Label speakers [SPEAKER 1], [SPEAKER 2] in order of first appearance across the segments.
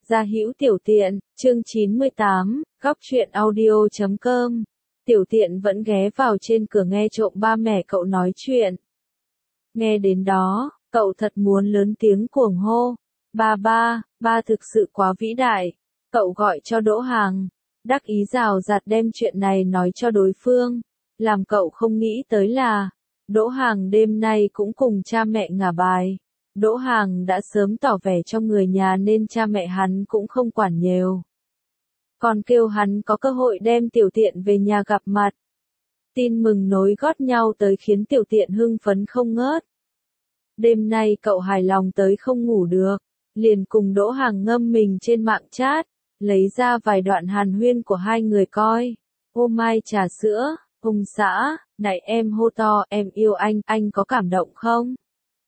[SPEAKER 1] Gia Hữu Tiểu Tiện, chương 98, góc truyện audio.com. Tiểu Tiện vẫn ghé vào trên cửa nghe trộm ba mẹ cậu nói chuyện. Nghe đến đó, cậu thật muốn lớn tiếng cuồng hô. Ba thực sự quá vĩ đại. Cậu gọi cho Đỗ Hàng, đắc ý rào rạt đem chuyện này nói cho đối phương. Làm cậu không nghĩ tới là, Đỗ Hàng đêm nay cũng cùng cha mẹ ngả bài. Đỗ Hàng đã sớm tỏ vẻ cho người nhà nên cha mẹ hắn cũng không quản nhiều. Còn kêu hắn có cơ hội đem Tiểu Tiện về nhà gặp mặt. Tin mừng nối gót nhau tới khiến Tiểu Tiện hưng phấn không ngớt. Đêm nay cậu hài lòng tới không ngủ được, liền cùng Đỗ Hàng ngâm mình trên mạng chat, lấy ra vài đoạn hàn huyên của hai người coi. Ô mai trà sữa, ông xã, này em hô to, em yêu anh có cảm động không?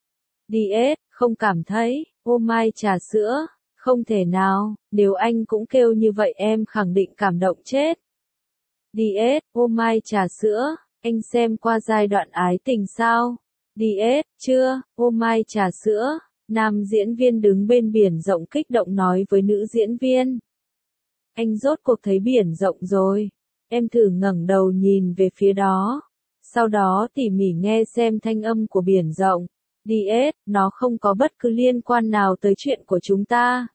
[SPEAKER 1] DS, không cảm thấy, ô mai trà sữa, không thể nào, nếu anh cũng kêu như vậy em khẳng định cảm động chết. DS, ô mai trà sữa, anh xem qua giai đoạn ái tình sao? DS, chưa, ô mai trà sữa, nam diễn viên đứng bên biển rộng kích động nói với nữ diễn viên. Anh rốt cuộc thấy biển rộng rồi, em thử ngẩng đầu nhìn về phía đó, sau đó tỉ mỉ nghe xem thanh âm của biển rộng. DS, nó không có bất cứ liên quan nào tới chuyện của chúng ta.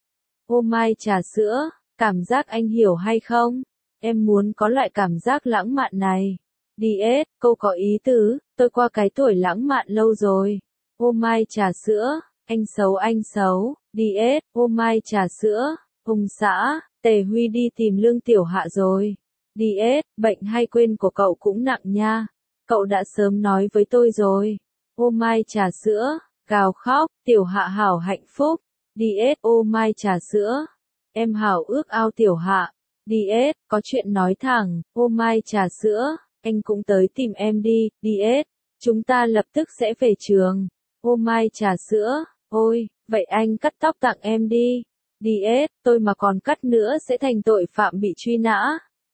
[SPEAKER 1] Ô mai trà sữa, cảm giác anh hiểu hay không? Em muốn có loại cảm giác lãng mạn này. DS, câu có ý tứ, tôi qua cái tuổi lãng mạn lâu rồi. Ô mai trà sữa, anh xấu. DS, ô mai trà sữa, ông xã, Tề Huy đi tìm Lương Tiểu Hạ rồi. DS, bệnh hay quên của cậu cũng nặng nha. Cậu đã sớm nói với tôi rồi. Ô mai trà sữa, gào khóc, Tiểu Hạ hảo hạnh phúc. DS, ô mai trà sữa, em hảo ước ao Tiểu Hạ. DS, có chuyện nói thẳng, ô mai trà sữa, anh cũng tới tìm em đi. DS, chúng ta lập tức sẽ về trường. Ô mai trà sữa, ôi, vậy anh cắt tóc tặng em đi. DS, tôi mà còn cắt nữa sẽ thành tội phạm bị truy nã.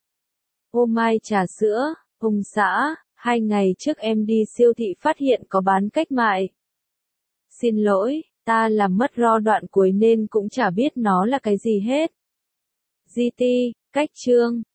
[SPEAKER 1] Ô mai trà sữa, ông xã, 2 ngày trước em đi siêu thị phát hiện có bán cách mại. Xin lỗi, ta làm mất ro đoạn cuối nên cũng chả biết nó là cái gì hết. GT, cách chương.